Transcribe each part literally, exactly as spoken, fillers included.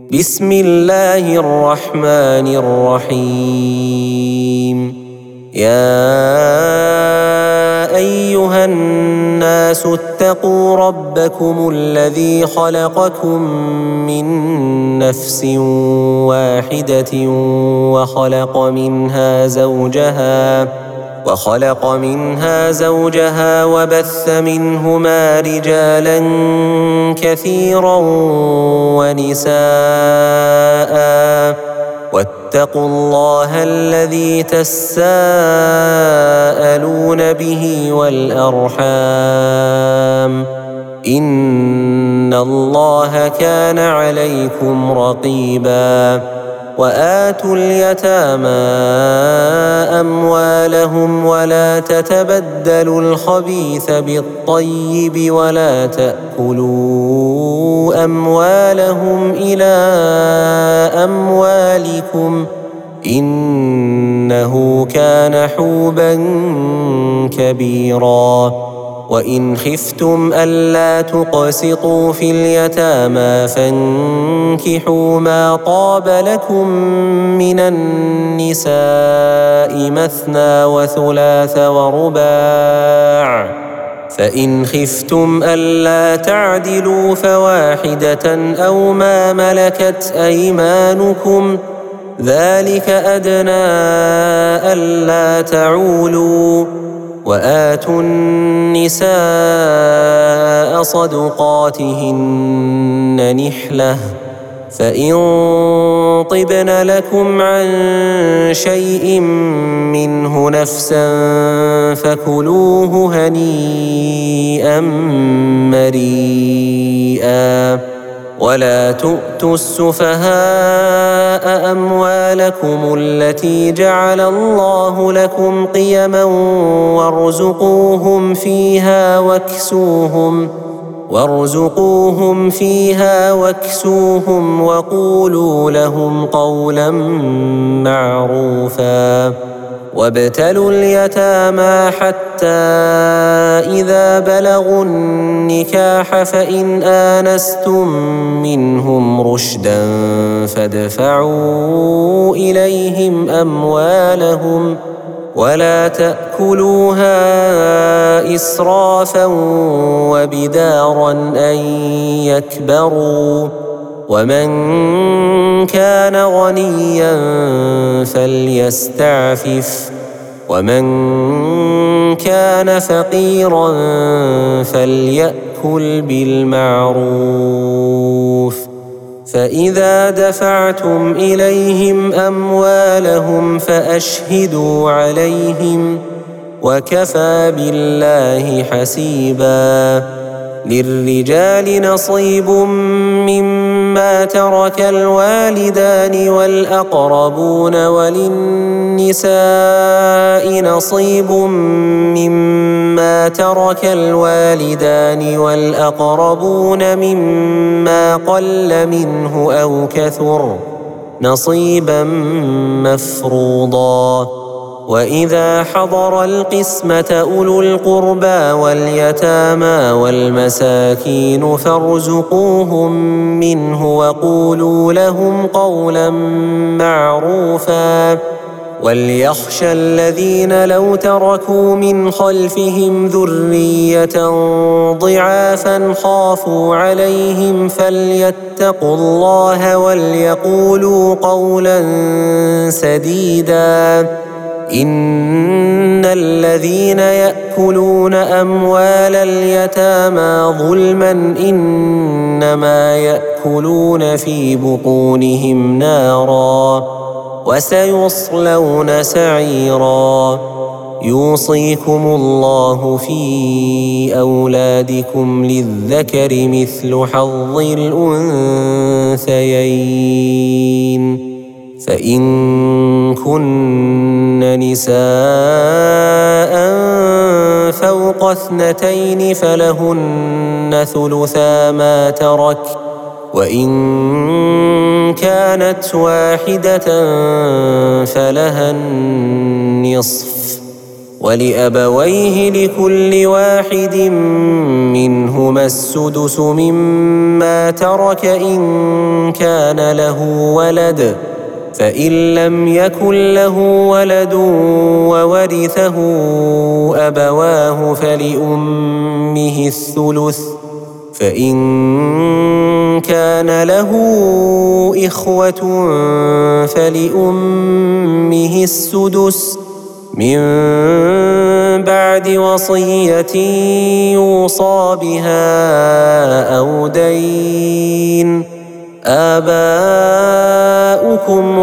بسم الله الرحمن الرحيم. يا أيها الناس اتقوا ربكم الذي خلقكم من نفس واحدة وخلق منها زوجها وخلق منها زوجها وبث منهما رجالا كثيرا ونساء، واتقوا الله الذي تساءلون به والأرحام، إن الله كان عليكم رقيبا. وآتوا اليتامى أموالهم ولا تتبدلوا الخبيث بالطيب ولا تأكلوا أموالهم إلى أموالكم، إنه كان حوبا كبيرا. وإن خفتم ألا تقسطوا في اليتامى فانكحوا ما طاب لكم من النساء مثنى وثلاث ورباع، فإن خفتم ألا تعدلوا فواحدة أو ما ملكت أيمانكم، ذلك أدنى ألا تعولوا. وآتوا النساء صدقاتهن نحلة، فإن طبن لكم عن شيء منه نفسا فكلوه هنيئا مريئا. ولا تؤتوا السفهاء أموالكم التي جعل الله لكم قيما وارزقوهم فيها واكسوهم وارزقوهم فيها واكسوهم وقولوا لهم قولا معروفا. وابتلوا اليتامى حتى إذا بلغوا النكاح فإن آنستم منهم رشدا فادفعوا إليهم أموالهم ولا تأكلوها إسرافا وبدارا أن يكبروا، ومن كان غنيا فليستعفف، ومن كان فقيرا فليأكل بالمعروف. فإذا دفعتم إليهم أموالهم فأشهدوا عليهم، وكفى بالله حسيبا. للرجال نصيب مما ترك الوالدان والأقربون، وللنساء نصيب مما ترك الوالدان والأقربون مما قل منه أو كثر، نصيبا مفروضا. وإذا حضر القسمة أولو القربى واليتامى والمساكين فارزقوهم منه وقولوا لهم قولا معروفا. وليخشى الذين لو تركوا من خلفهم ذرية ضعافا خافوا عليهم فليتقوا الله وليقولوا قولا سديدا. إن الذين يأكلون أموال اليتامى ظلما إنما يأكلون في بطونهم نارا وسيصلون سعيرا. يوصيكم الله في أولادكم للذكر مثل حظ الأنثيين، فإن كن نساء فوق اثنتين فلهن ثلثا ما ترك، وإن كانت واحدة فلها النصف، ولأبويه لكل واحد منهما السدس مما ترك إن كان له ولد، فإن لم يكن له ولد وورثه أبواه فلأمه الثلث، فإن كان له إخوة فلأمه السدس من بعد وصية يوصى بها أو دين. آباؤكم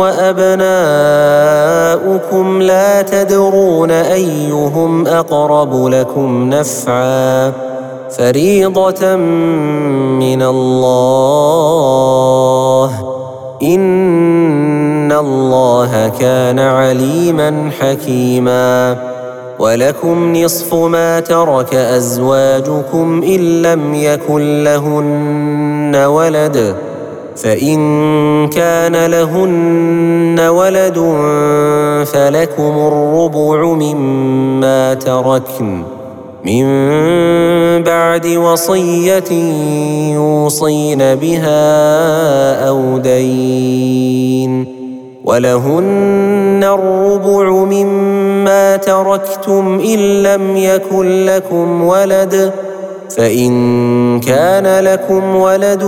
وأبناؤكم لا تدرون أيهم أقرب لكم نفعا، فريضة من الله، إن الله كان عليما حكيما. ولكم نصف ما ترك أزواجكم إن لم يكن لهن ولد، فإن كان لهن ولد فلكم الربع مما تركن من بعد وصية يوصين بها أو دين. ولهن الربع مما تركتم إن لم يكن لكم ولد، فإن كان لكم ولد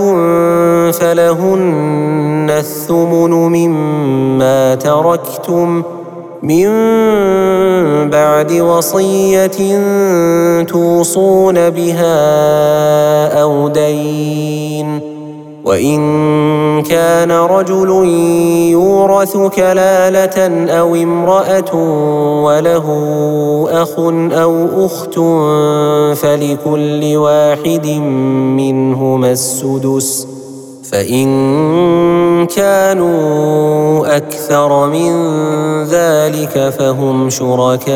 فلهن الثمن مما تركتم من بعد وصية توصون بها أو دين. وإن كان رجل يورث كلالة أو امرأة وله أخ أو أخت فلكل واحد منهما السدس، فإن كانوا أكثر من ذلك فهم شركاء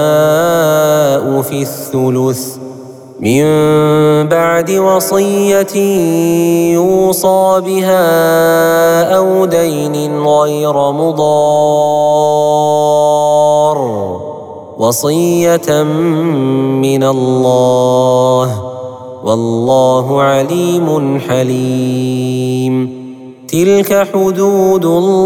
في الثلث من بعد وصية يوصى بها أو دين غير مضار، وصية من الله، والله عليم حليم. تلك حدود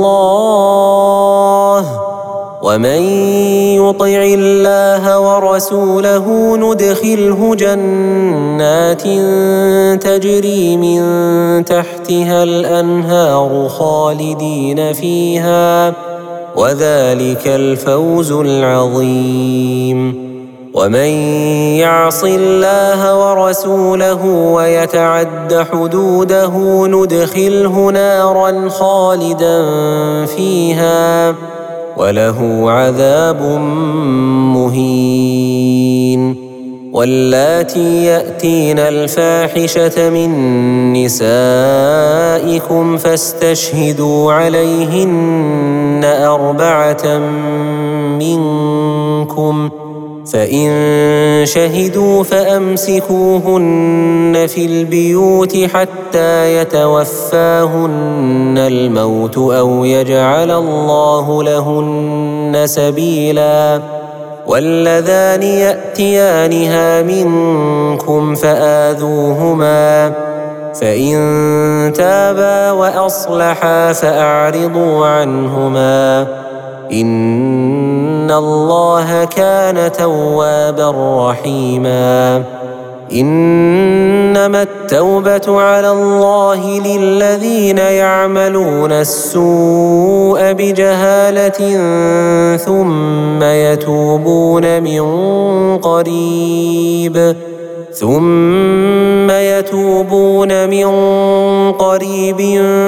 الله، ومن يطع الله ورسوله ندخله جنات تجري من تحتها الأنهار خالدين فيها، وذلك الفوز العظيم. ومن يعص الله ورسوله ويتعد حدوده ندخله نارا خالدا فيها، وله عذاب مهين. واللاتي يأتين الفاحشة من نسائكم فاستشهدوا عليهن أربعة منكم، فإن شهدوا فأمسكوهن في البيوت حتى يتوفاهن الموت أو يجعل الله لهن سبيلا. واللذان يأتيانها منكم فآذوهما، فإن تابا وأصلحا فأعرضوا عنهما، إن الله كان توابا رحيما. إنما التوبة على الله للذين يعملون السوء بجهالة ثم يتوبون من قريب ثم يتوبون من قريب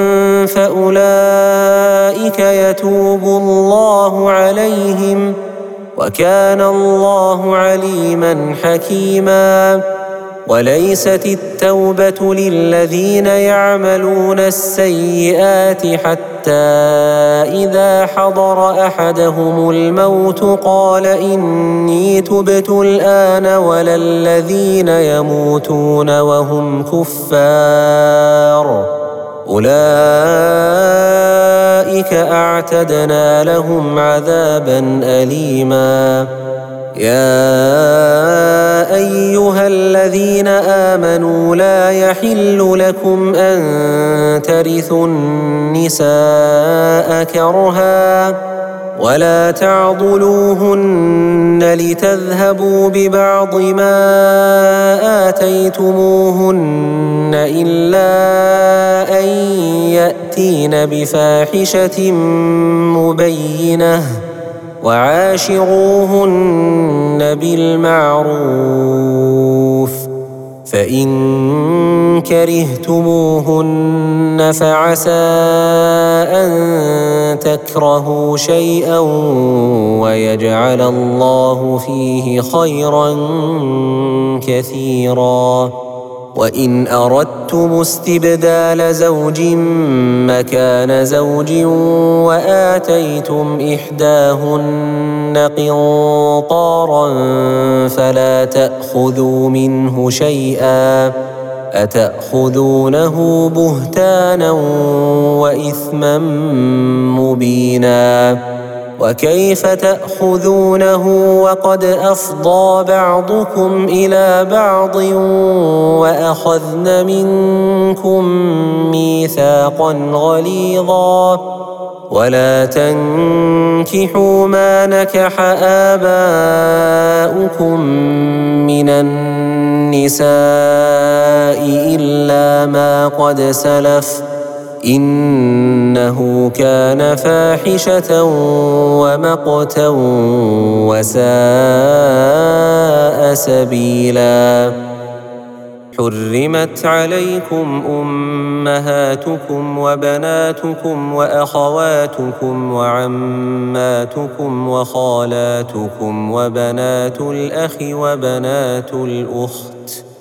فأولئك يتوب الله عليهم، وكان الله عليما حكيما. وليست التوبة للذين يعملون السيئات حتى إذا حضر أحدهم الموت قال إني تبت الآن، ولا الذين يموتون وهم كفار، أولئك أعتدنا لهم عذابا أليما. يا أيها الذين آمنوا لا يحل لكم أن ترثوا النساء كرها ولا تعضلوهن لتذهبوا ببعض ما آتيتموهن إلا أن يأتين بفاحشة مبينة وعاشروهن بالمعروف فإن كرهتموهن فعسى أن تكرهوا شيئا ويجعل الله فيه خيرا كثيرا وإن أردتم استبدال زوج مكان زوج وآتيتم إحداهن قنطارا فلا تأخذوا منه شيئا أتأخذونه بهتانا وإثما مبينا وكيف تأخذونه وقد أفضى بعضكم إلى بعض وأخذن منكم ميثاقا غليظا ولا تنكحوا ما نكح آباؤكم من النساء إلا ما قد سلف إنه كان فاحشة ومقتا وساء سبيلا حرمت عليكم أمهاتكم وبناتكم وأخواتكم وعماتكم وخالاتكم وبنات الأخ وبنات الأخت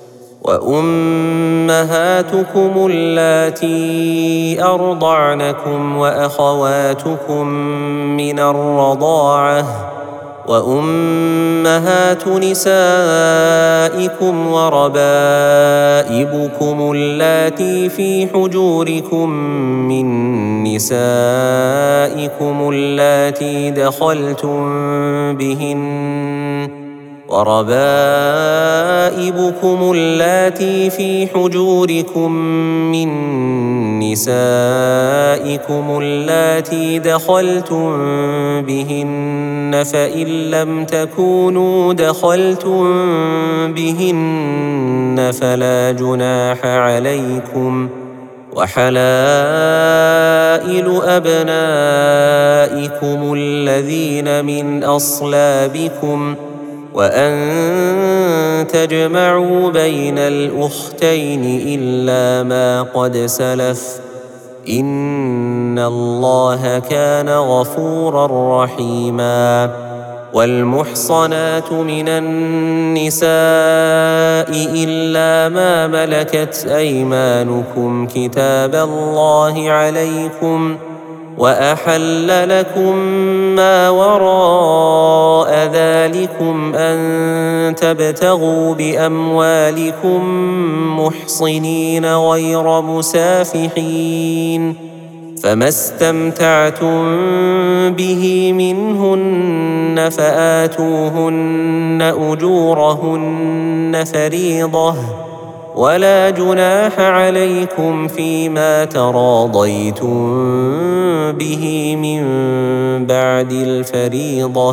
وأمهاتكم اللاتي أرضعنكم وأخواتكم من الرضاعة وأمهات نسائكم وربائبكم اللاتي في حجوركم من نسائكم اللاتي دخلتم بهن وربائبكم اللاتي في حجوركم من نسائكم اللاتي دخلتم بهن فإن لم تكونوا دخلتم بهن فلا جناح عليكم وحلائل أبنائكم الذين من أصلابكم وأن تجمعوا بين الأختين إلا ما قد سلف إن الله كان غفورا رحيما والمحصنات من النساء إلا ما ملكت أيمانكم كتاب الله عليكم وأحل لكم ما وراء ذلكم أن تبتغوا بأموالكم محصنين غير مسافحين فما استمتعتم به منهن فآتوهن أجورهن فريضة ولا جناح عليكم فيما تراضيتم به من بعد الفريضة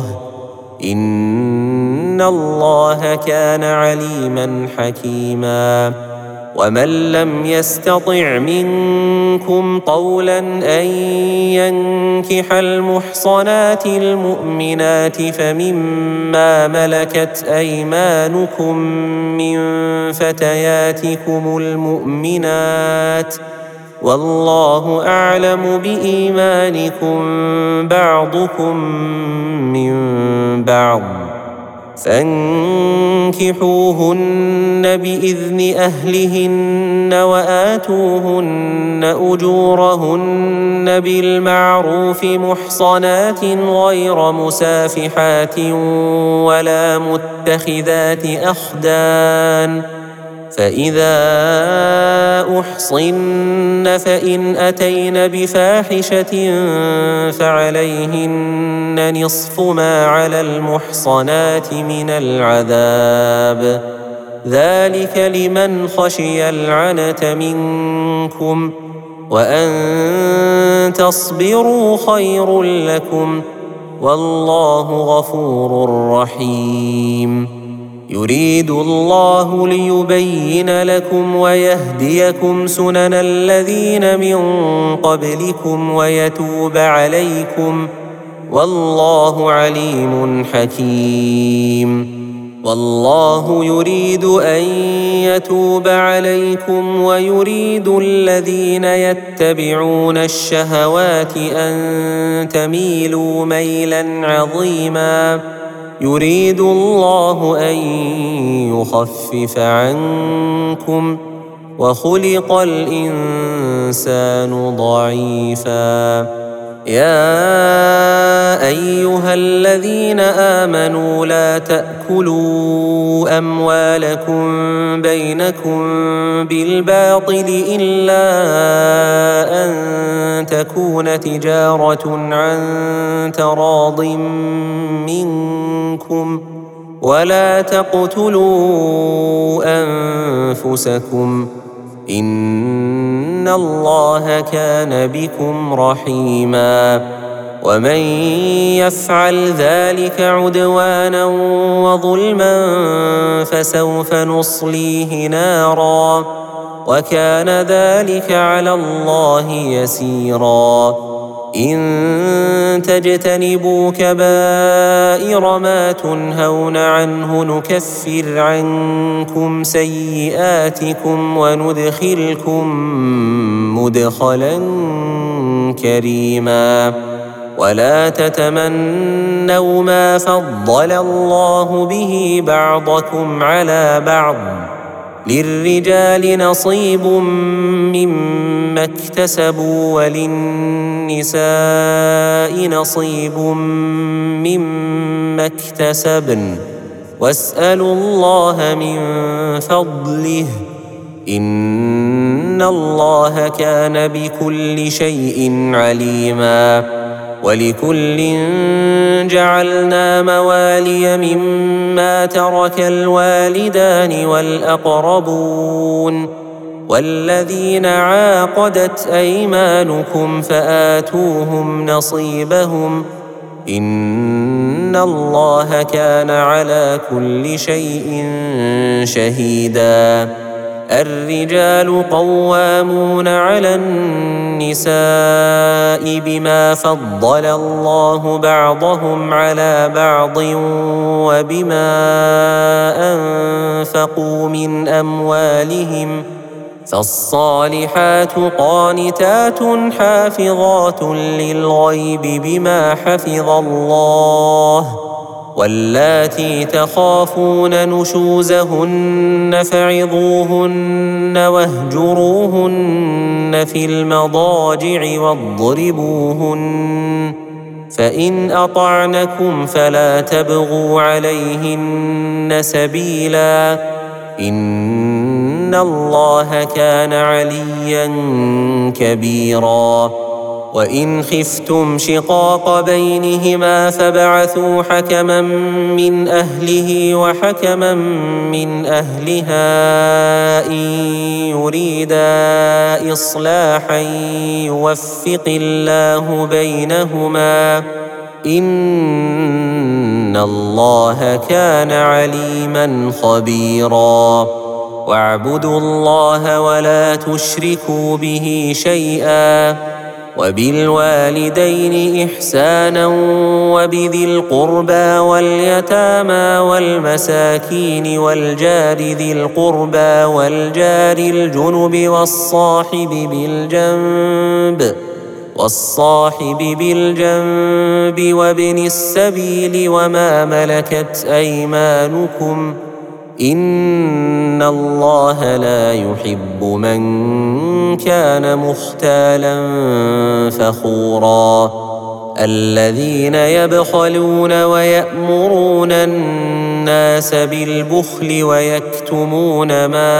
إن الله كان عليما حكيما ومن لم يستطع منكم طولا أن ينكح المحصنات المؤمنات فمما ملكت أيمانكم من فتياتكم المؤمنات والله أعلم بإيمانكم بعضكم من بعض فانكحوهن بإذن أهلهن وآتوهن أجورهن بالمعروف محصنات غير مسافحات ولا متخذات أخدان فإذا أحصن فإن أتين بفاحشة فعليهن نصف ما على المحصنات من العذاب، ذلك لمن خشي العنة منكم، وأن تصبروا خير لكم، والله غفور رحيم. يريد الله ليبين لكم ويهديكم سنن الذين من قبلكم ويتوب عليكم، والله عليم حكيم. والله يريد أن يتوب عليكم ويريد الذين يتبعون الشهوات أن تميلوا ميلا عظيما. يريد الله أن يخفف عنكم، وخلق الإنسان ضعيفا. يا أيها الذين آمنوا لا تأكلوا أموالكم بينكم بالباطل إلا أن تكون تجارة عن تراض منكم، ولا تقتلوا أنفسكم، إن الله كان بكم رحيما. ومن يفعل ذلك عدوانا وظلما فسوف نصليه نارا، وكان ذلك على الله يسيرا. إن تجتنبوا كبائر ما تنهون عنه نكفر عنكم سيئاتكم وندخلكم مدخلا كريما. ولا تتمنوا ما فضل الله به بعضكم على بعض، للرجال نصيب مما اكتسبوا وللنساء نصيب مما اكتسبن، واسألوا الله من فضله، إن الله كان بكل شيء عليما. ولكل جعلنا موالي مما ترك الوالدان والأقربون والذين عاقدت أيمانكم فآتوهم نصيبهم، إن الله كان على كل شيء شهيدا. الرجال قوامون على النساء بما فضل الله بعضهم على بعض وبما أنفقوا من أموالهم، فالصالحات قانتات حافظات للغيب بما حفظ الله، واللاتي تخافون نشوزهن فعظوهن واهجروهن في المضاجع واضربوهن، فإن أطعنكم فلا تبغوا عليهن سبيلا، إن الله كان عليا كبيرا. وإن خفتم شقاق بينهما فابعثوا حكما من أهله وحكما من أهلها إن يريدا إصلاحا يوفق الله بينهما، إن الله كان عليما خبيرا. واعبدوا الله ولا تشركوا به شيئا، وبالوالدين إحسانا وبذي القربى واليتامى والمساكين والجار ذي القربى والجار الجنب والصاحب بالجنب والصاحب بالجنب وابن السبيل وما ملكت أيمانكم، إن الله لا يحب من كان مختالا فخورا. الذين يبخلون ويأمرون الناس بالبخل ويكتمون ما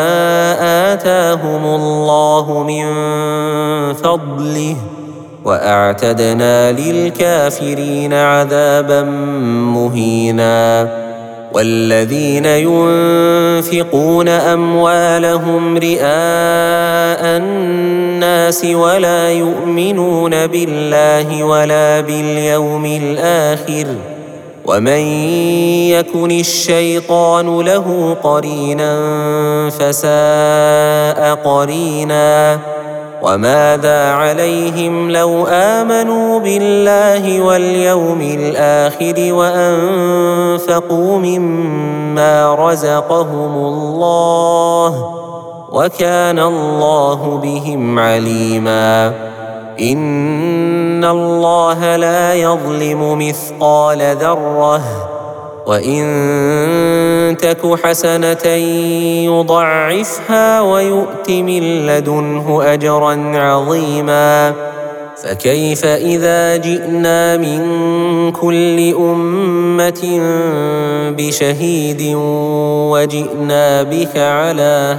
آتاهم الله من فضله وأعتدنا للكافرين عذابا مهينا. والذين ينفقون أموالهم رئاء الناس ولا يؤمنون بالله ولا باليوم الآخر ومن يكن الشيطان له قرينا فساء قرينا. وماذا عليهم لو آمنوا بالله واليوم الآخر وأنفقوا مما رزقهم الله وكان الله بهم عليما. إن الله لا يظلم مثقال ذرة وإن تك حسنة يضعفها ويؤت من لدنه أجرا عظيما. فكيف إذا جئنا من كل أمة بشهيد وجئنا بك على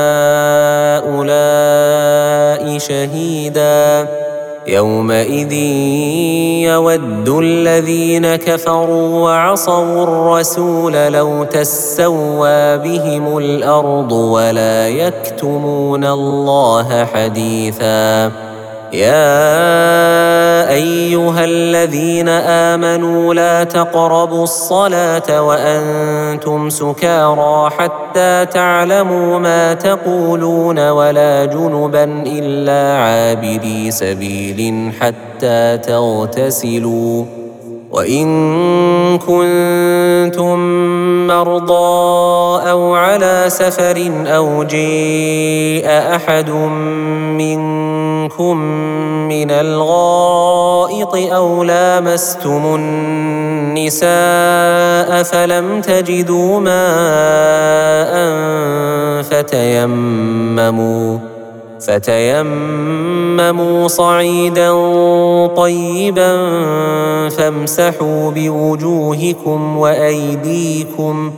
هؤلاء شهيدا. يومئذ يود الذين كفروا وعصوا الرسول لو تسوى بهم الأرض ولا يكتمون الله حديثا. يا أيها الذين آمنوا لا تقربوا الصلاة وأنتم سكارى حتى تعلموا ما تقولون ولا جنبا إلا عابري سبيل حتى تغتسلوا. وإن كنتم مرضى أو على سفر أو جاء أحد منكم من الغائط أو لامستم النساء فلم تجدوا ماء فتيمموا فتيمموا صعيدا طيبا فامسحوا بوجوهكم وأيديكم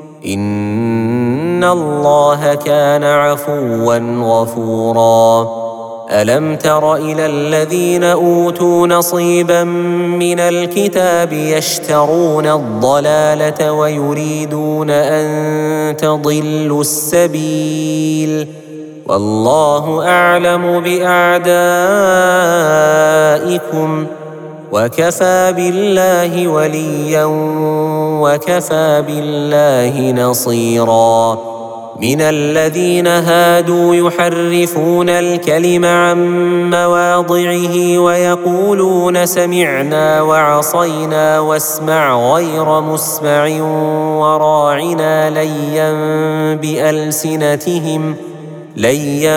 إن الله كان عفوا غفورا. ألم تر إلى الذين أوتوا نصيبا من الكتاب يشترون الضلالة ويريدون أن تضلوا السبيل والله أعلم بأعدائكم وكفى بالله وليا وكفى بالله نصيرا. من الذين هادوا يحرفون الكلم عن مواضعه ويقولون سمعنا وعصينا واسمع غير مسمع وراعنا ليا بألسنتهم ليا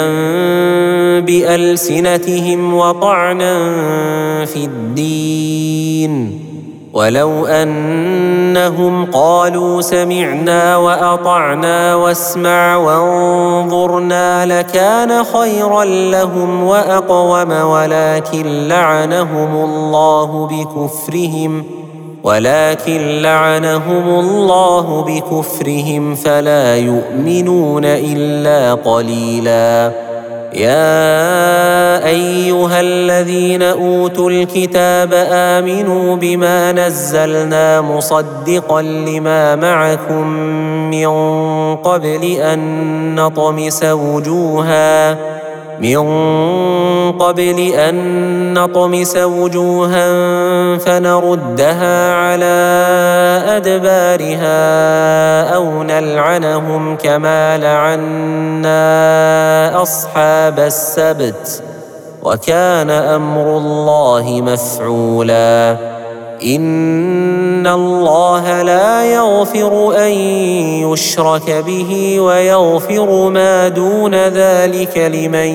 بألسنتهم وطعنا في الدين ولو أنهم قالوا سمعنا وأطعنا واسمع وانظرنا لكان خيرا لهم وأقوم ولكن لعنهم الله بكفرهم ولكن لعنهم الله بكفرهم فلا يؤمنون إلا قليلا. يا أيها الذين أوتوا الكتاب آمنوا بما نزلنا مصدقا لما معكم من قبل أن نطمس وجوها من قبل أن نطمس وجوها فنردها على أدبارها أو نلعنهم كما لعنا أصحاب السبت وكان أمر الله مفعولا. إن الله لا يغفر أن يشرك به ويغفر ما دون ذلك لمن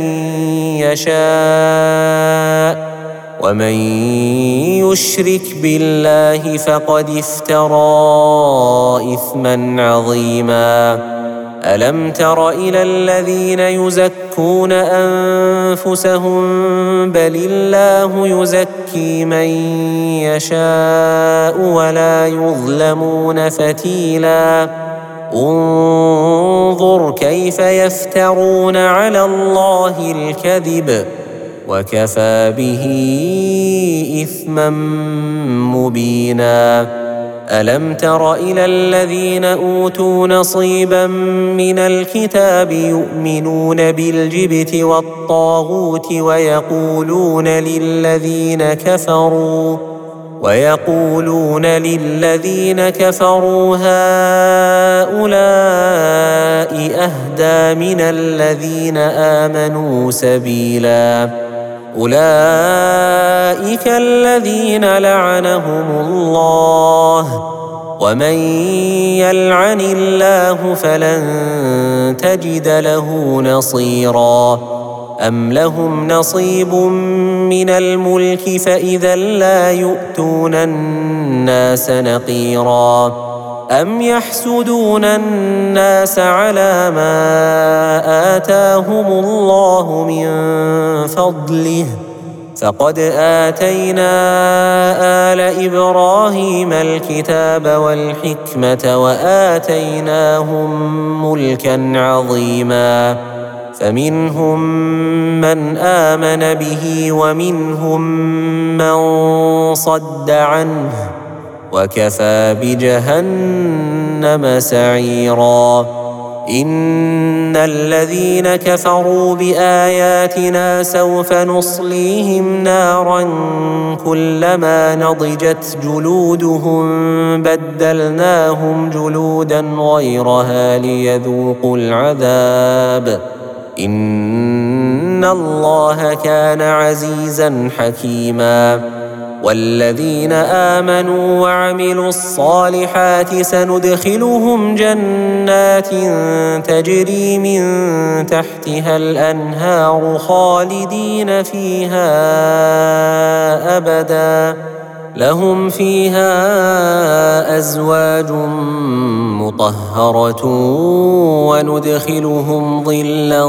يشاء ومن يشرك بالله فقد افترى إثما عظيما. ألم تر إلى الذين يزكون أنفسهم بل الله يزكي من يشاء ولا يظلمون فتيلا انظر كيف يفترون على الله الكذب وكفى به إثما مبينا ألم تر إلى الذين أوتوا نصيبا من الكتاب يؤمنون بالجبت والطاغوت ويقولون للذين كفروا ويقولون للذين كفروا هؤلاء أهدى من الذين آمنوا سبيلا أولئك الذين لعنهم الله ومن يلعن الله فلن تجد له نصيرا أم لهم نصيب من الملك فإذا لا يؤتون الناس نقيرا أم يحسدون الناس على ما آتاهم الله من فضله فقد آتينا آل إبراهيم الكتاب والحكمة وآتيناهم ملكا عظيما فمنهم من آمن به ومنهم من صد عنه وكفى بجهنم سعيرا إن الذين كفروا بآياتنا سوف نصليهم نارا كلما نضجت جلودهم بدلناهم جلودا غيرها ليذوقوا العذاب إن الله كان عزيزا حكيما والذين آمنوا وعملوا الصالحات سندخلهم جنات تجري من تحتها الأنهار خالدين فيها أبدا لهم فيها أزواج مطهرة وندخلهم ظلا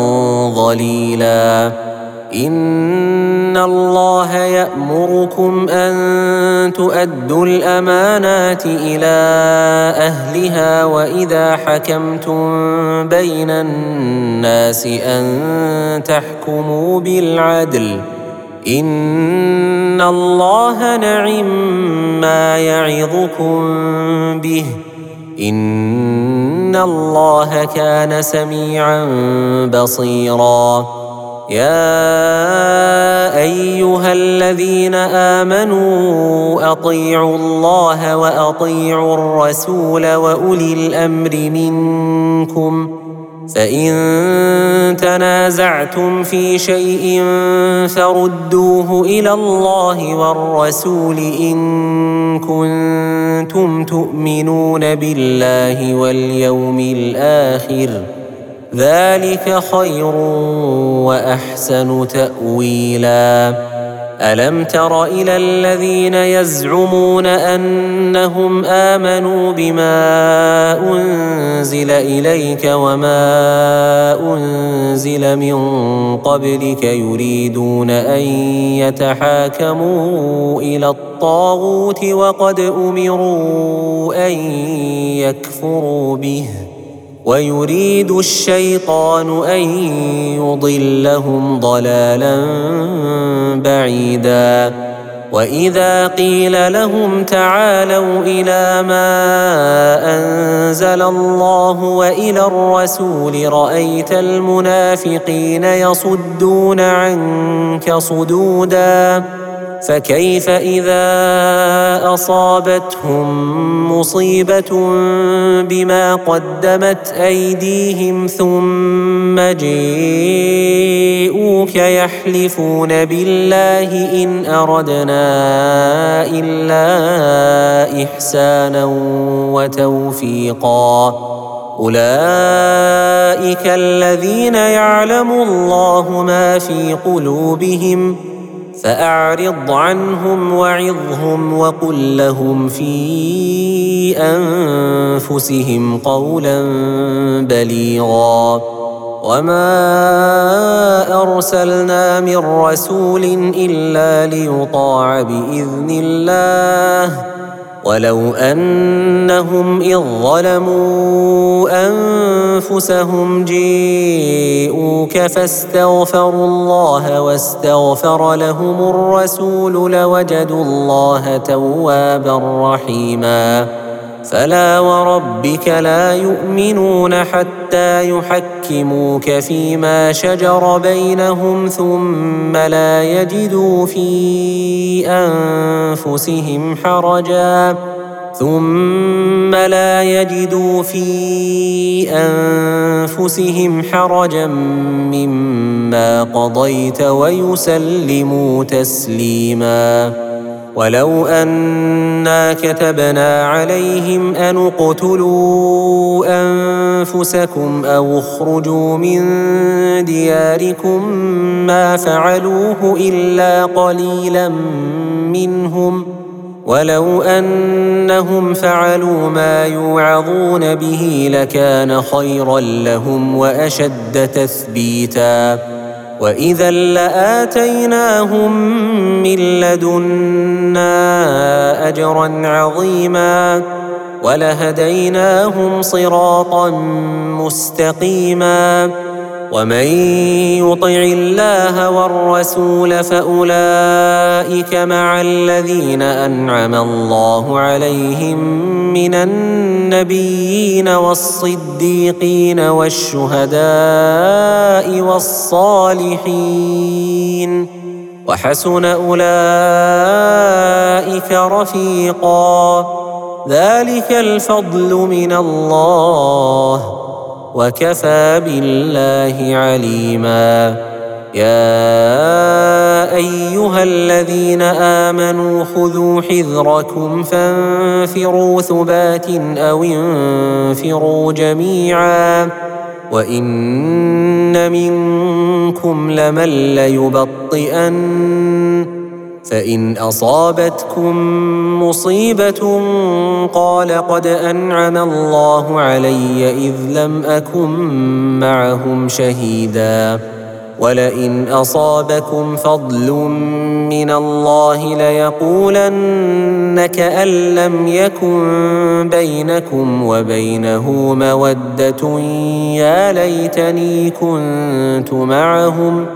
ظليلا إن الله يأمركم أن تؤدوا الأمانات إلى أهلها وإذا حكمتم بين الناس أن تحكموا بالعدل إن الله نعم ما يعظكم به إن الله كان سميعا بصيرا يا أيها الذين آمنوا أطيعوا الله وأطيعوا الرسول وأولي الأمر منكم فإن تنازعتم في شيء فردوه إلى الله والرسول إن كنتم تؤمنون بالله واليوم الآخر ذلك خير وأحسن تأويلا ألم تر إلى الذين يزعمون أنهم آمنوا بما أنزل إليك وما أنزل من قبلك يريدون أن يتحاكموا إلى الطاغوت وقد أمروا أن يكفروا به ويريد الشيطان أن يضلهم ضلالا بعيدا وإذا قيل لهم تعالوا إلى ما أنزل الله وإلى الرسول رأيت المنافقين يصدون عنك صدودا فكيف إذا أصابتهم مصيبة بما قدمت أيديهم ثم جاءوك يحلفون بالله إن أردنا إلا إحسانا وتوفيقا أولئك الذين يعلم الله ما في قلوبهم فأعرض عنهم وعظهم وقل لهم في أنفسهم قولا بليغا وما أرسلنا من رسول إلا ليطاع بإذن الله ولو أنهم إذ ظلموا أنفسهم جيءوك فاستغفروا الله واستغفر لهم الرسول لوجدوا الله توابا رحيما فلا وربك لا يؤمنون حتى يحكموك فيما شجر بينهم ثم لا يجدوا في أنفسهم حرجا ثم لا يجدوا في أنفسهم حرجا مما قضيت ويسلموا تسليما ولو أنا كتبنا عليهم أن اقتلوا أنفسكم أو اخرجوا من دياركم ما فعلوه إلا قليلا منهم ولو أنهم فعلوا ما يوعظون به لكان خيرا لهم وأشد تثبيتا وإذا لآتيناهم من لدنا أجرا عظيما ولهديناهم صراطا مستقيما ومن يطع الله والرسول فأولئك مع الذين أنعم الله عليهم من النبيين والصديقين والشهداء والصالحين وحسن أولئك رفيقا ذلك الفضل من الله وكفى بالله عليما يا أيها الذين آمنوا خذوا حذركم فانفروا ثبات أو انفروا جميعا وإن منكم لمن ليبطئن فإن أصابتكم مصيبة قال قد أنعم الله علي إذ لم أكن معهم شهيدا ولئن أصابكم فضل من الله ليقولن كأن لم يكن بينكم وبينه مودة يا ليتني كنت معهم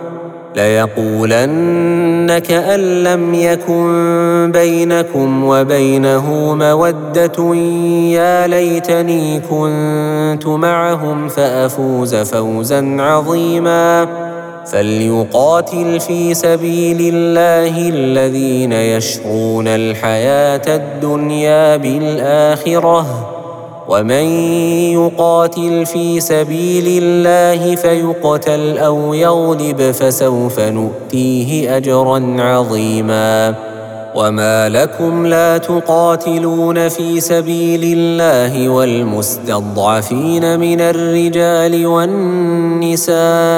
ليقولن كأن لم يكن بينكم وبينه مودة يا ليتني كنت معهم فأفوز فوزا عظيما فليقاتل في سبيل الله الذين يشرون الحياة الدنيا بالآخرة ومن يقاتل في سبيل الله فيقتل أو يغلب فسوف نؤتيه أجرا عظيما وما لكم لا تقاتلون في سبيل الله والمستضعفين من الرجال والنساء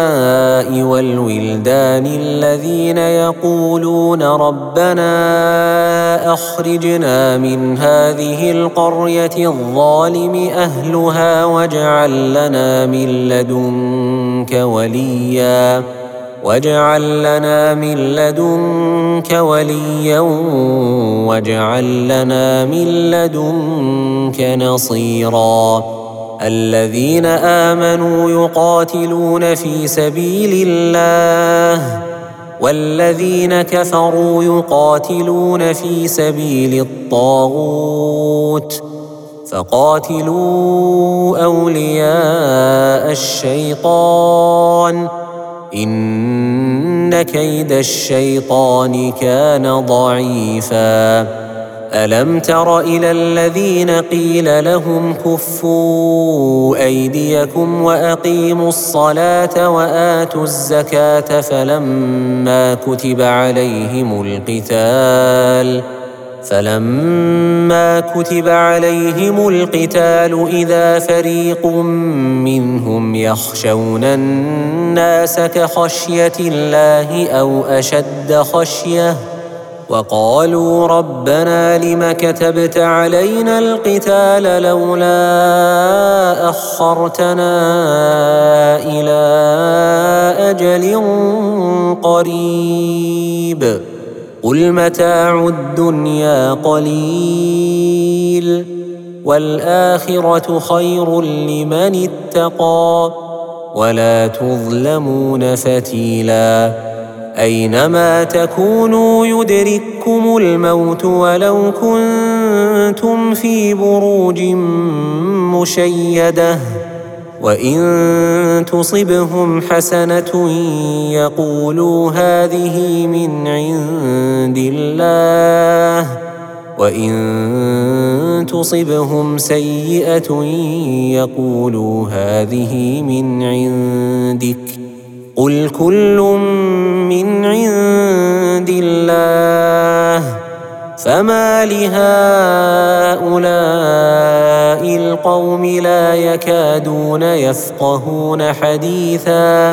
والولدان الذين يقولون ربنا أخرجنا من هذه القرية الظالم أهلها واجعل لنا من لدنك وليا واجعل لنا من لدنك وليا واجعل لنا من لدنك نصيرا الذين آمنوا يقاتلون في سبيل الله والذين كفروا يقاتلون في سبيل الطاغوت فقاتلوا أولياء الشيطان إن كيد الشيطان كان ضعيفا ألم تر إلى الذين قيل لهم كفوا أيديكم وأقيموا الصلاة وآتوا الزكاة فلما كتب عليهم القتال فلما كتب عليهم القتال إذا فريق منهم يخشون الناس كخشية الله أو أشد خشية وقالوا ربنا لم كتبت علينا القتال لولا أخرتنا إلى أجل قريب قل متاع الدنيا قليل والآخرة خير لمن اتقى ولا تظلمون فتيلا أينما تكونوا يدرككم الموت ولو كنتم في بروج مشيدة وإن تصبهم حسنة يقولوا هذه من عند الله وإن تصبهم سيئة يقولوا هذه من عندك قل كل من عند الله فما لهؤلاء القوم لا يكادون يفقهون حديثا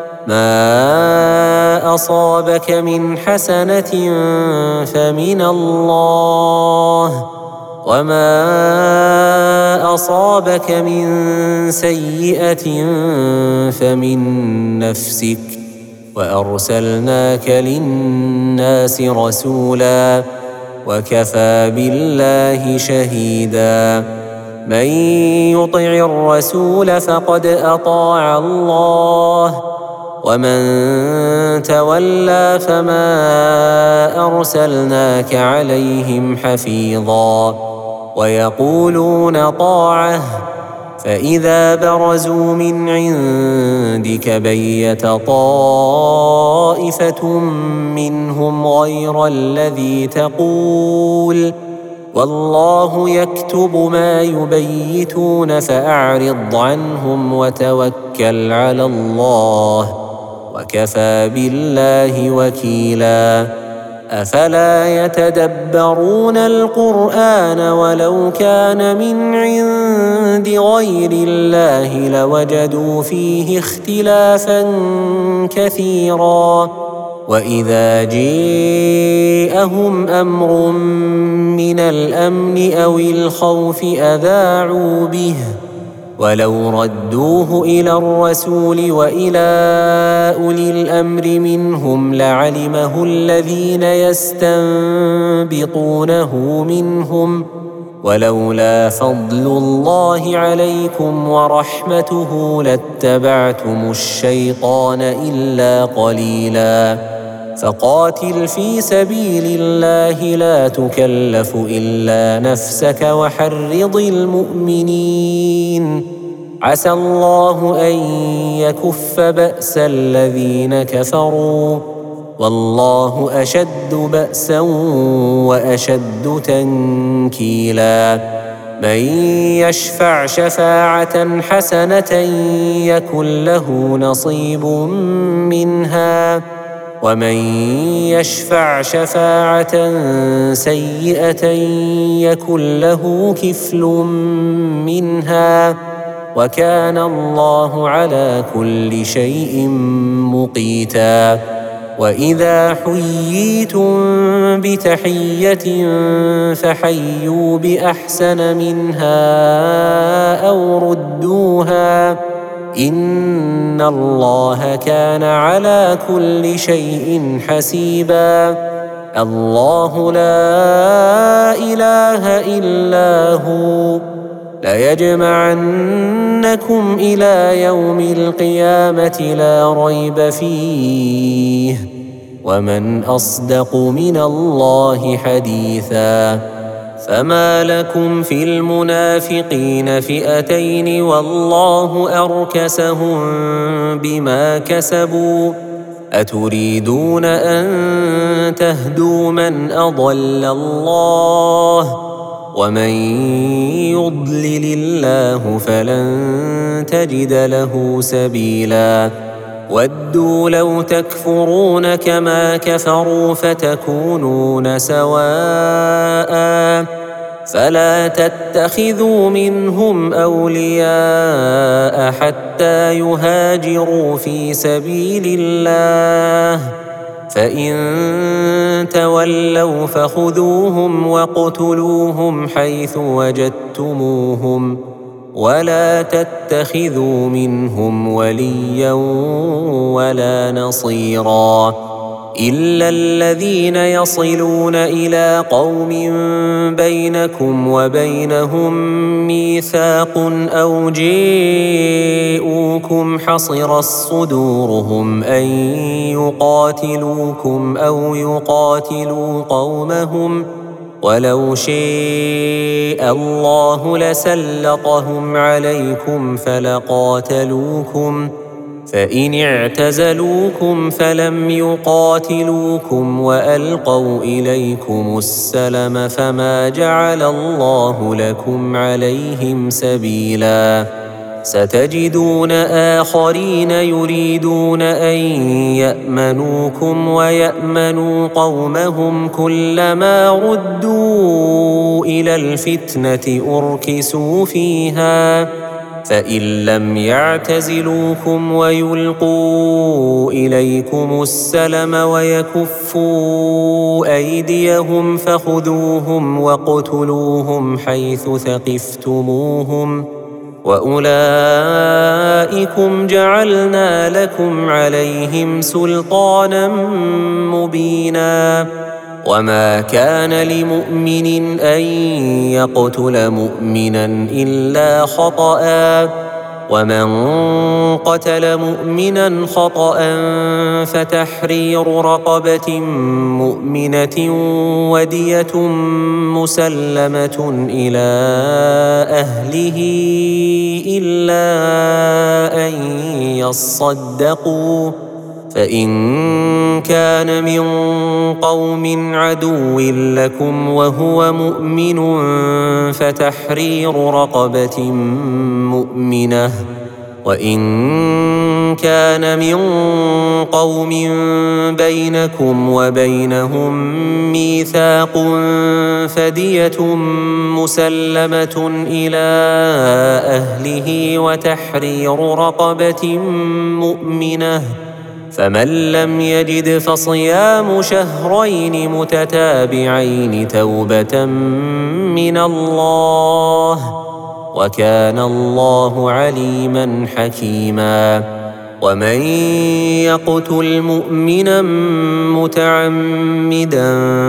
ما أصابك من حسنة فمن الله وما أصابك من سيئة فمن نفسك وأرسلناك للناس رسولا وكفى بالله شهيدا من يطع الرسول فقد أطاع الله ومن تولى فما أرسلناك عليهم حفيظا ويقولون طاعة فإذا برزوا من عندك بيت طائفة منهم غير الذي تقول والله يكتب ما يبيتون فأعرض عنهم وتوكل على الله وكفى بالله وكيلا أفلا يتدبرون القرآن ولو كان من عند غير الله لوجدوا فيه اختلافا كثيرا وإذا جاءهم أمر من الأمن أو الخوف أذاعوا به ولو ردوه إلى الرسول وإلى أولي الأمر منهم لعلمه الذين يستنبطونه منهم ولولا فضل الله عليكم ورحمته لاتبعتم الشيطان إلا قليلا فقاتل في سبيل الله لا تكلف إلا نفسك وحرض المؤمنين عسى الله أن يكف بأس الذين كفروا والله أشد بأسا وأشد تنكيلا من يشفع شفاعة حسنة يكن له نصيب منها ومن يشفع شفاعة سيئة يكن له كفل منها وكان الله على كل شيء مقيتا وإذا حييتم بتحية فحيوا بأحسن منها أو ردوها إن الله كان على كل شيء حسيبا الله لا إله إلا هو ليجمعنكم إلى يوم القيامة لا ريب فيه ومن أصدق من الله حديثا فما لكم في المنافقين فئتين والله أركسهم بما كسبوا أتريدون أن تهدوا من أضل الله ومن يضلل الله فلن تجد له سبيلا ودوا لو تكفرون كما كفروا فتكونون سواء فلا تتخذوا منهم أولياء حتى يهاجروا في سبيل الله فإن تولوا فخذوهم واقتلوهم حيث وجدتموهم ولا تتخذوا منهم وليا ولا نصيرا إلا الذين يصلون إلى قوم بينكم وبينهم ميثاق أو جاءوكم حصرت صدورهم أن يقاتلوكم أو يقاتلوا قومهم ولو شاء الله لسلطهم عليكم فلقاتلوكم فإن اعتزلوكم فلم يقاتلوكم وألقوا إليكم السلم فما جعل الله لكم عليهم سبيلا ستجدون آخرين يريدون أن يأمنوكم ويأمنوا قومهم كلما ردوا إلى الفتنة أركسوا فيها فإن لم يعتزلوكم ويلقوا إليكم السلم ويكفوا أيديهم فخذوهم واقتلوهم حيث ثقفتموهم وأولئكم جعلنا لكم عليهم سلطانا مبينا وما كان لمؤمن أن يقتل مؤمنا إلا خطأ ومن قتل مؤمنا خطأ فتحرير رقبة مؤمنة ودية مسلمة إلى أهله إلا أن يصدقوا فإن كان من قوم عدو لكم وهو مؤمن فتحرير رقبة مؤمنة وإن كان من قوم بينكم وبينهم ميثاق فدية مسلمة إلى أهله وتحرير رقبة مؤمنة فمن لم يجد فصيام شهرين متتابعين توبة من الله وكان الله عليما حكيما ومن يقتل مؤمنا متعمدا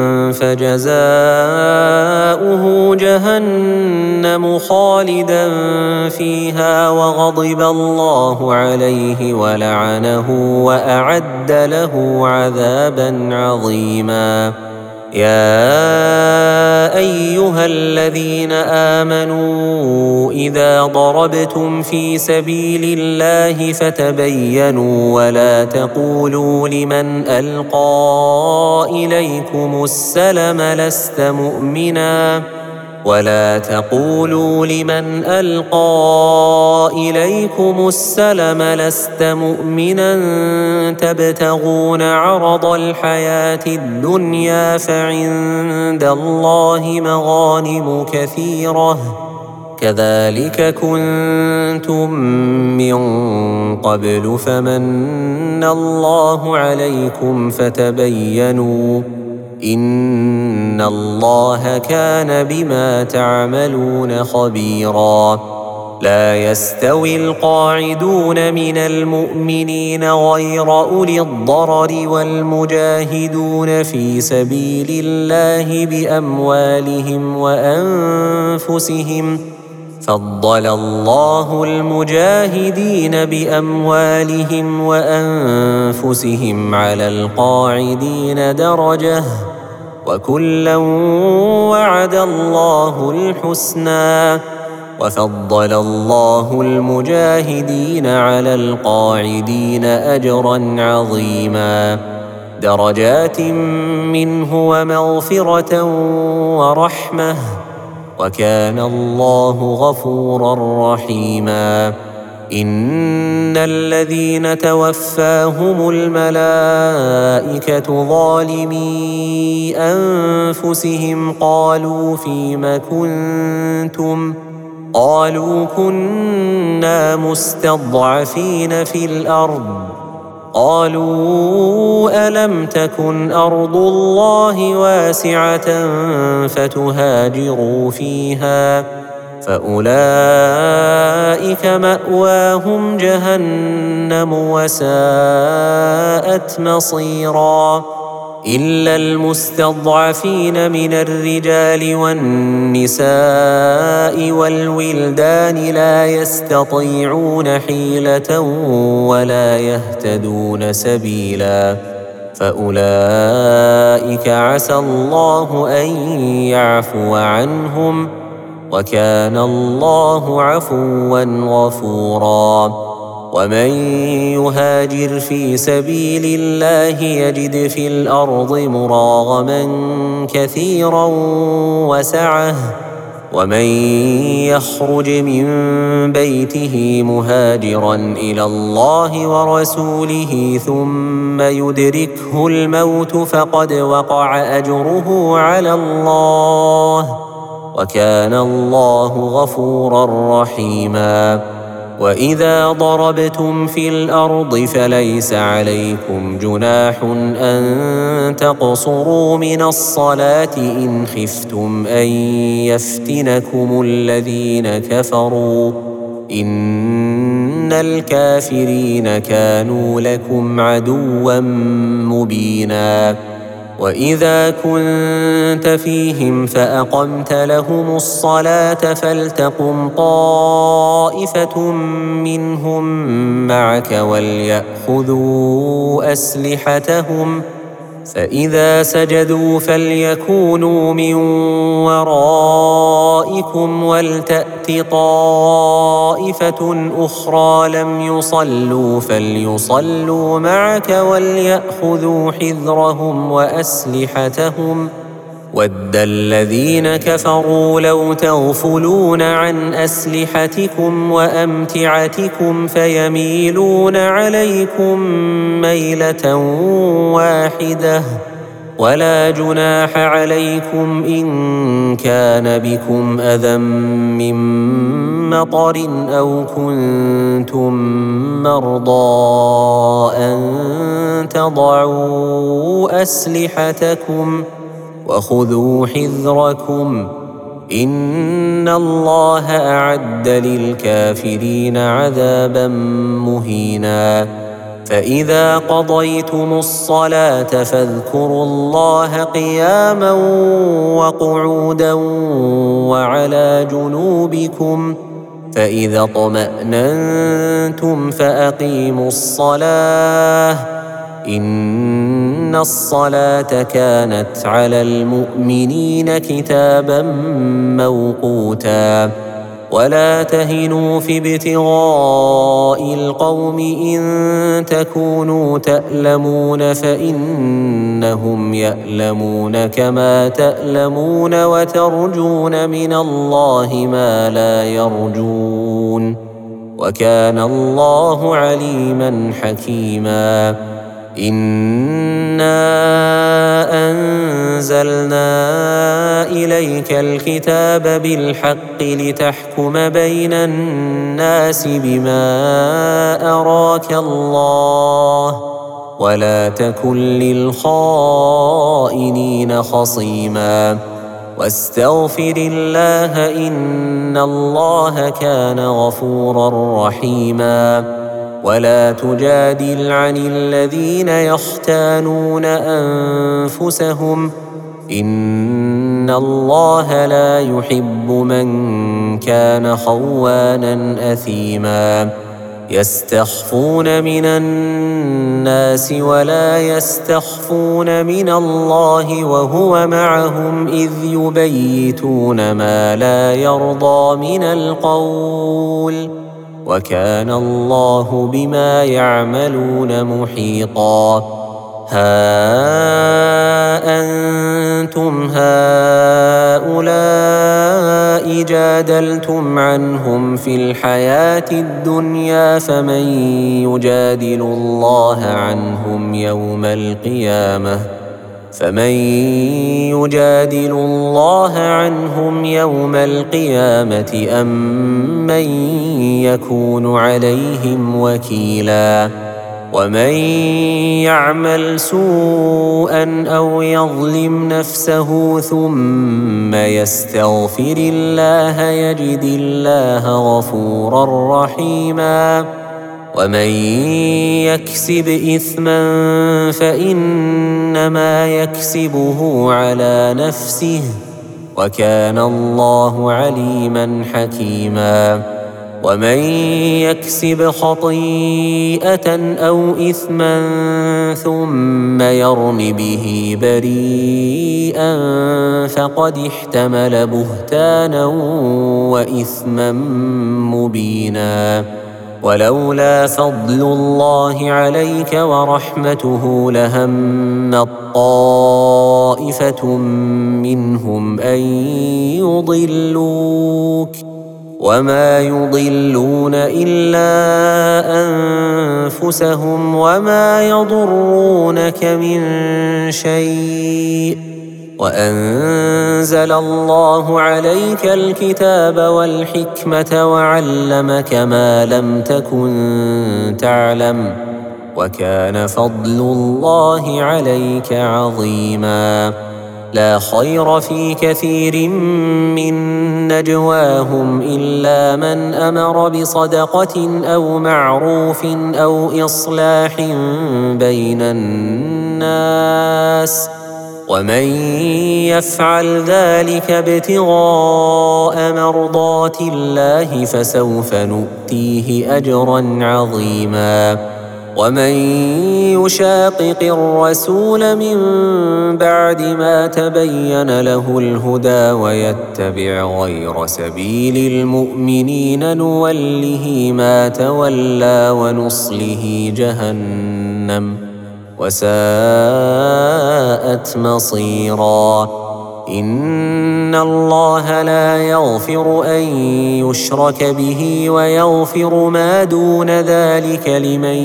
فجزاؤه جهنم خالدا فيها وغضب الله عليه ولعنه وأعد له عذابا عظيما يا أيها الذين آمنوا إذا ضربتم في سبيل الله فتبينوا ولا تقولوا لمن ألقى إليكم السلم لست مؤمنا ولا تقولوا لمن ألقى إليكم السلم لست مؤمنا تبتغون عرض الحياة الدنيا فعند الله مغانم كثيرة كذلك كنتم من قبل فمن الله عليكم فتبينوا إن الله كان بما تعملون خبيرا لا يستوي القاعدون من المؤمنين غير أولي الضرر والمجاهدون في سبيل الله بأموالهم وأنفسهم فضل الله المجاهدين بأموالهم وأنفسهم على القاعدين درجة وكلا وعد الله الحسنى وفضل الله المجاهدين على القاعدين أجرا عظيما درجات منه ومغفرة ورحمة وكان الله غفورا رحيما إن الذين توفاهم الملائكة ظالمي أنفسهم قالوا فيم كنتم قالوا كنا مستضعفين في الأرض قالوا ألم تكن أرض الله واسعة فتهاجروا فيها فأولئك مأواهم جهنم وساءت مصيرا إلا المستضعفين من الرجال والنساء والولدان لا يستطيعون حيلة ولا يهتدون سبيلا فأولئك عسى الله أن يعفو عنهم وكان الله عفوا غفورا ومن يهاجر في سبيل الله يجد في الأرض مراغما كثيرا وسعة ومن يخرج من بيته مهاجرا إلى الله ورسوله ثم يدركه الموت فقد وقع أجره على الله وكان الله غفورا رحيما وإذا ضربتم في الأرض فليس عليكم جناح أن تقصروا من الصلاة إن خفتم أن يفتنكم الذين كفروا إن الكافرين كانوا لكم عدوا مبينا وإذا كنت فيهم فأقمت لهم الصلاة فلتقم طائفة منهم معك وليأخذوا أسلحتهم فإذا سجدوا فليكونوا من ورائكم ولتأت طائفة أخرى لم يصلوا فليصلوا معك وليأخذوا حذرهم وأسلحتهم ود الذين كفروا لو تغفلون عن أسلحتكم وأمتعتكم فيميلون عليكم ميلة واحدة ولا جناح عليكم إن كان بكم أذى من مطر أو كنتم مرضى أن تضعوا أسلحتكم وخذوا حذركم إن الله أعد للكافرين عذابا مهينا فإذا قضيتم الصلاة فاذكروا الله قياما وقعودا وعلى جنوبكم فإذا اطمأننتم فأقيموا الصلاة إن الصلاة كانت على المؤمنين كتابا موقوتا ولا تهنوا في ابتغاء القوم إن تكونوا تألمون فإنهم يألمون كما تألمون وترجون من الله ما لا يرجون وكان الله عليما حكيما إنا أنزلنا إليك الكتاب بالحق لتحكم بين الناس بما أراك الله ولا تكن للخائنين خصيما واستغفر الله إن الله كان غفورا رحيما ولا تجادل عن الذين يختانون أنفسهم إن الله لا يحب من كان خوانا أثيما يستخفون من الناس ولا يستخفون من الله وهو معهم إذ يبيتون ما لا يرضى من القول وكان الله بما يعملون محيطا ها أنتم هؤلاء جاهلون جادلتم عنهم في الحياة الدنيا فمن يجادل الله عنهم يوم القيامة فمن يجادل الله عنهم يوم القيامة أم من يكون عليهم وكيلا ومن يعمل سوءا أو يظلم نفسه ثم يستغفر الله يجد الله غفورا رحيما ومن يكسب إثما فإنما يكسبه على نفسه وكان الله عليما حكيما ومن يكسب خطيئة أو إثما ثم يرم به بريئا فقد احتمل بهتانا وإثما مبينا ولولا فضل الله عليك ورحمته لهم طائفة منهم أن يضلوك وما يضلون إلا أنفسهم وما يضرونك من شيء وأنزل الله عليك الكتاب والحكمة وعلمك ما لم تكن تعلم وكان فضل الله عليك عظيما لا خير في كثير من نجواهم إلا من أمر بصدقة أو معروف أو إصلاح بين الناس ومن يفعل ذلك ابتغاء مرضات الله فسوف نؤتيه أجرا عظيما ومن يشاقق الرسول من بعد ما تبين له الهدى ويتبع غير سبيل المؤمنين نوله ما تولى ونصله جهنم وساءت مصيرا إن الله لا يغفر أن يشرك به ويغفر ما دون ذلك لمن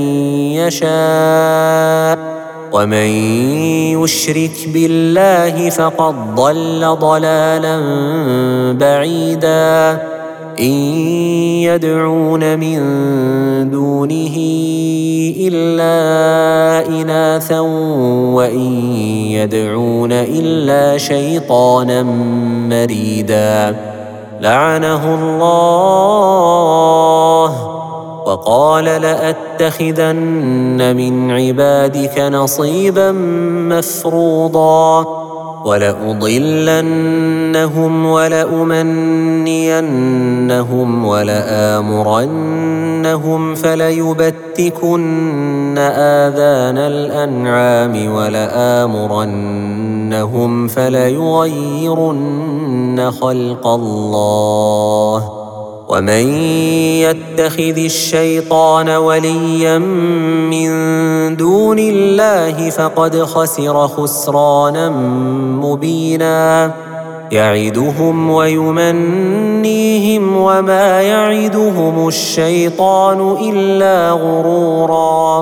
يشاء ومن يشرك بالله فقد ضل ضلالا بعيدا إن يدعون من دونه إلا إناثا وإن يدعون إلا شيطانا مريدا لعنه الله وقال لأتخذن من عبادك نصيبا مفروضا ولأضلنهم ولأمنينهم ولآمرنهم فليبتكن آذان الأنعام ولآمرنهم فليغيرن خلق الله ومن يتخذ الشيطان وليا من دون الله فقد خسر خسرانا مبينا يعدهم ويمنيهم وما يعدهم الشيطان إلا غرورا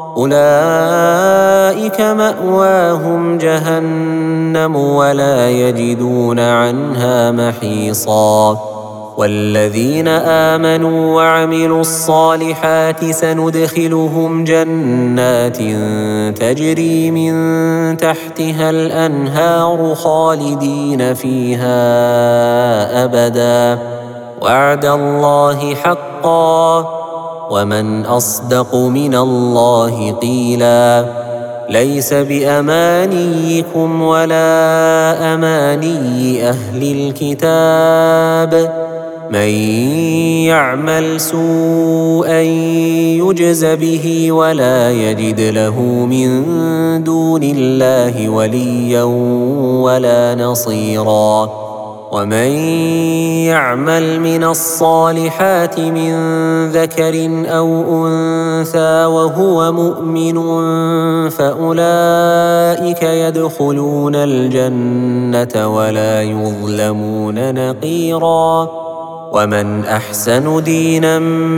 أولئك مأواهم جهنم ولا يجدون عنها محيصا والذين آمنوا وعملوا الصالحات سندخلهم جنات تجري من تحتها الأنهار خالدين فيها أبدا وعد الله حقا ومن أصدق من الله قيلا ليس بأمانيكم ولا أماني أهل الكتاب من يعمل سوءا يجز به ولا يجد له من دون الله وليا ولا نصيرا ومن يعمل من الصالحات من ذكر أو أنثى وهو مؤمن فأولئك يدخلون الجنة ولا يظلمون نقيرا ومن أحسن دينا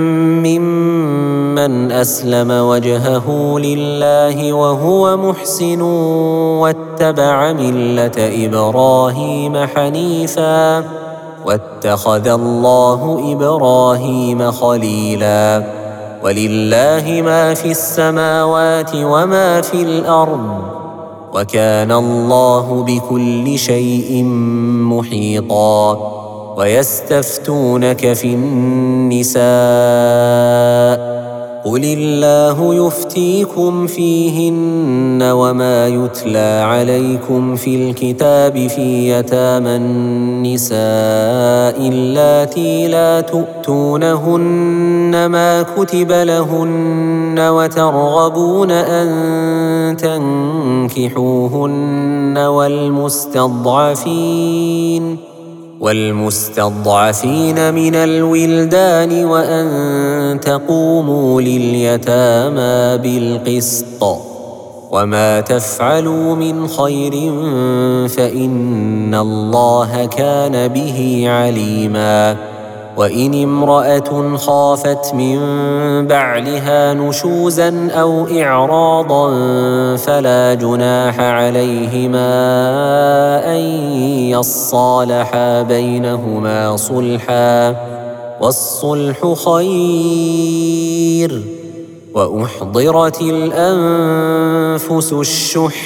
ممن أسلم وجهه لله وهو محسن واتبع ملة إبراهيم حنيفا واتخذ الله إبراهيم خليلا ولله ما في السماوات وما في الأرض وكان الله بكل شيء محيطا ويستفتونك في النساء قل الله يفتيكم فيهن وما يتلى عليكم في الكتاب في يتامى النساء اللاتي لا تؤتونهن ما كتب لهن وترغبون أن تنكحوهن والمستضعفين والمستضعفين من الولدان وأن تقوموا لليتامى بالقسط وما تفعلوا من خير فإن الله كان به عليما وإن امرأة خافت من بعلها نشوزا أو إعراضا فلا جناح عليهما أن يصالحا بينهما صلحا والصلح خير وأحضرت الأنفس الشح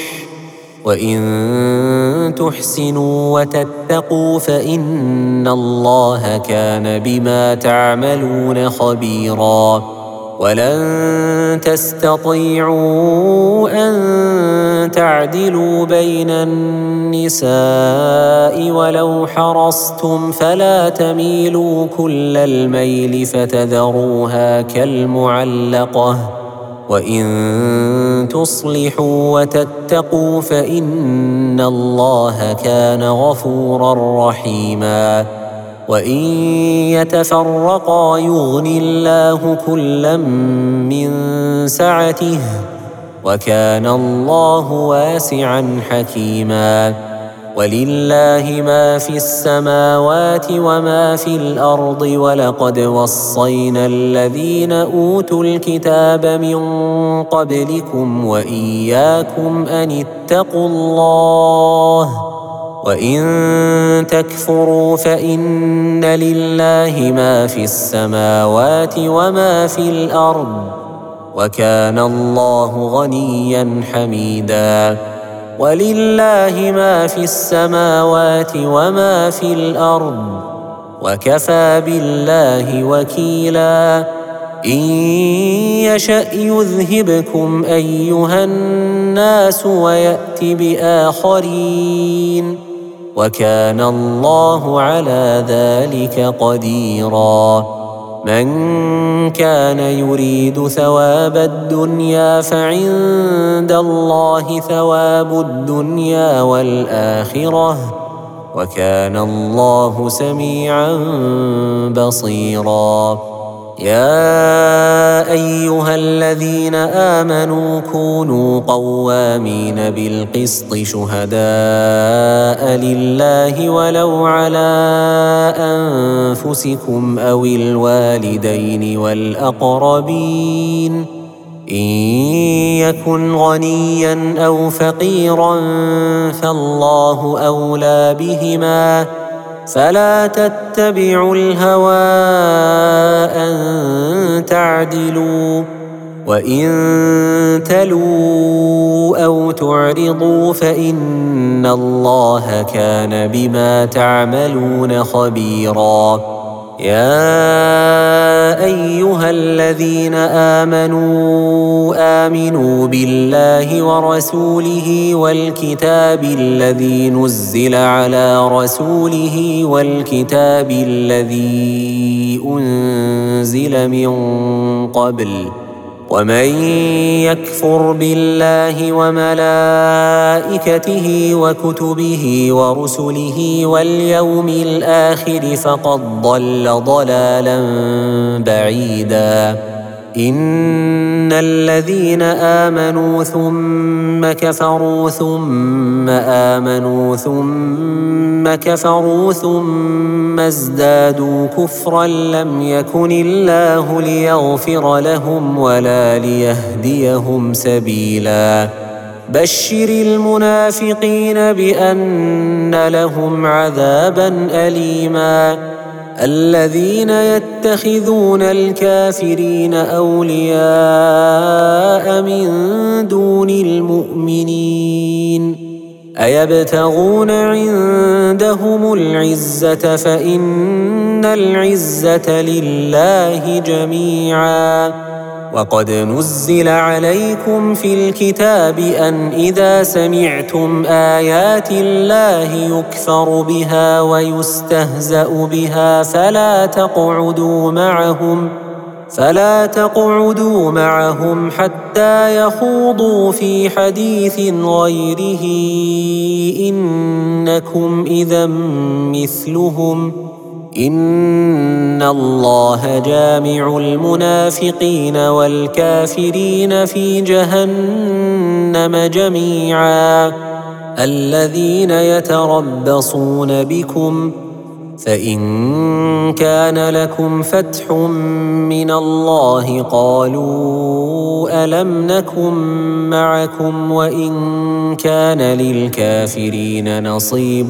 وإن تحسنوا وتتقوا فإن الله كان بما تعملون خبيرا ولن تستطيعوا أن تعدلوا بين النساء ولو حرصتم فلا تميلوا كل الميل فتذروها كالمعلقة وإن تصلحوا وتتقوا فإن الله كان غفورا رحيما وإن يتفرقا يغن الله كلا من سعته وكان الله واسعا حكيما ولله ما في السماوات وما في الأرض ولقد وصينا الذين أوتوا الكتاب من قبلكم وإياكم أن اتقوا الله وإن تكفروا فإن لله ما في السماوات وما في الأرض وكان الله غنيا حميدا ولله ما في السماوات وما في الأرض وكفى بالله وكيلا إن يشأ يذهبكم أيها الناس ويأت بآخرين وكان الله على ذلك قديرا من كان يريد ثواب الدنيا فعند الله ثواب الدنيا والآخرة وكان الله سميعا بصيرا يا أيها الذين آمنوا كونوا قوامين بالقسط شهداء لله ولو على أنفسكم أو الوالدين والأقربين إن يكن غنيا أو فقيرا فالله أولى بهما فلا تتبعوا الهوى أن تعدلوا وإن تلوا أو تعرضوا فإن الله كان بما تعملون خبيرا يا أيها الذين آمنوا آمنوا بالله ورسوله والكتاب الذي نزل على رسوله والكتاب الذي أنزل من قبل ومن يكفر بالله وملائكته وكتبه ورسله واليوم الآخر فقد ضل ضلالا بعيدا إن الذين آمنوا ثم كفروا ثم آمنوا ثم كفروا ثم ازدادوا كفرا لم يكن الله ليغفر لهم ولا ليهديهم سبيلا بشر المنافقين بأن لهم عذابا أليما الذين يتخذون الكافرين أولياء من دون المؤمنين أيبتغون عندهم العزة فإن العزة لله جميعا وقد نزل عليكم في الكتاب أن إذا سمعتم آيات الله يكفر بها ويستهزأ بها فلا تقعدوا معهم فلا تقعدوا معهم حتى يخوضوا في حديث غيره إنكم إذا مثلهم إن الله جامع المنافقين والكافرين في جهنم جميعا الذين يتربصون بكم فإن كان لكم فتح من الله قالوا ألم نكن معكم وإن كان للكافرين نصيب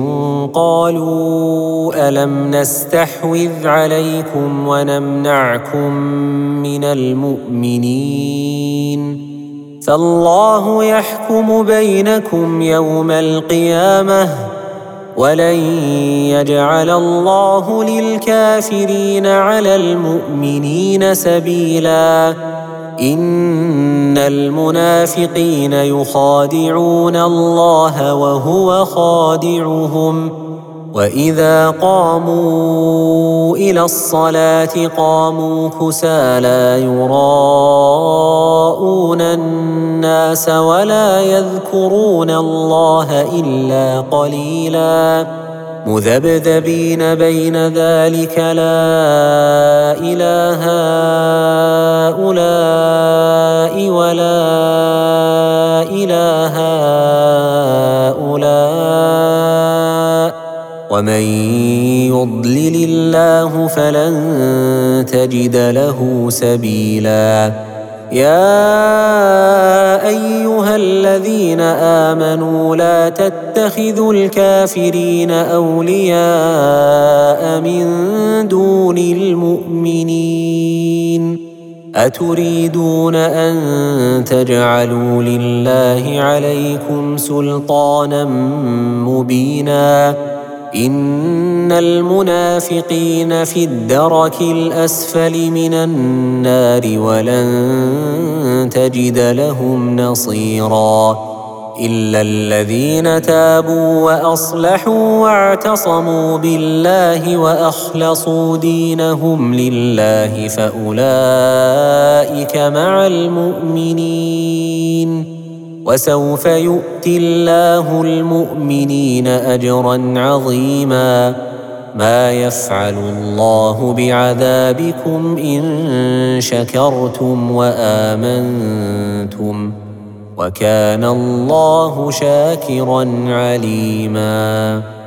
قالوا ألم نستحوذ عليكم ونمنعكم من المؤمنين فالله يحكم بينكم يوم القيامة ولن يجعل الله للكافرين على المؤمنين سبيلا إن المنافقين يخادعون الله وهو خادعهم وإذا قاموا إلى الصلاة قاموا كسالى يراءون الناس ولا يذكرون الله إلا قليلا مذبذبين بين ذلك لا إله هؤلاء ولا إله هؤلاء ومن يضلل الله فلن تجد له سبيلا يا أيها الذين آمنوا لا تتخذوا الكافرين أولياء من دون المؤمنين أتريدون أن تجعلوا لله عليكم سلطانا مبينا إن المنافقين في الدرك الأسفل من النار ولن تجد لهم نصيرا إلا الذين تابوا وأصلحوا واعتصموا بالله وأخلصوا دينهم لله فأولئك مع المؤمنين وسوف يؤتي الله المؤمنين أجرا عظيما ما يفعل الله بعذابكم إن شكرتم وآمنتم وكان الله شاكرا عليما.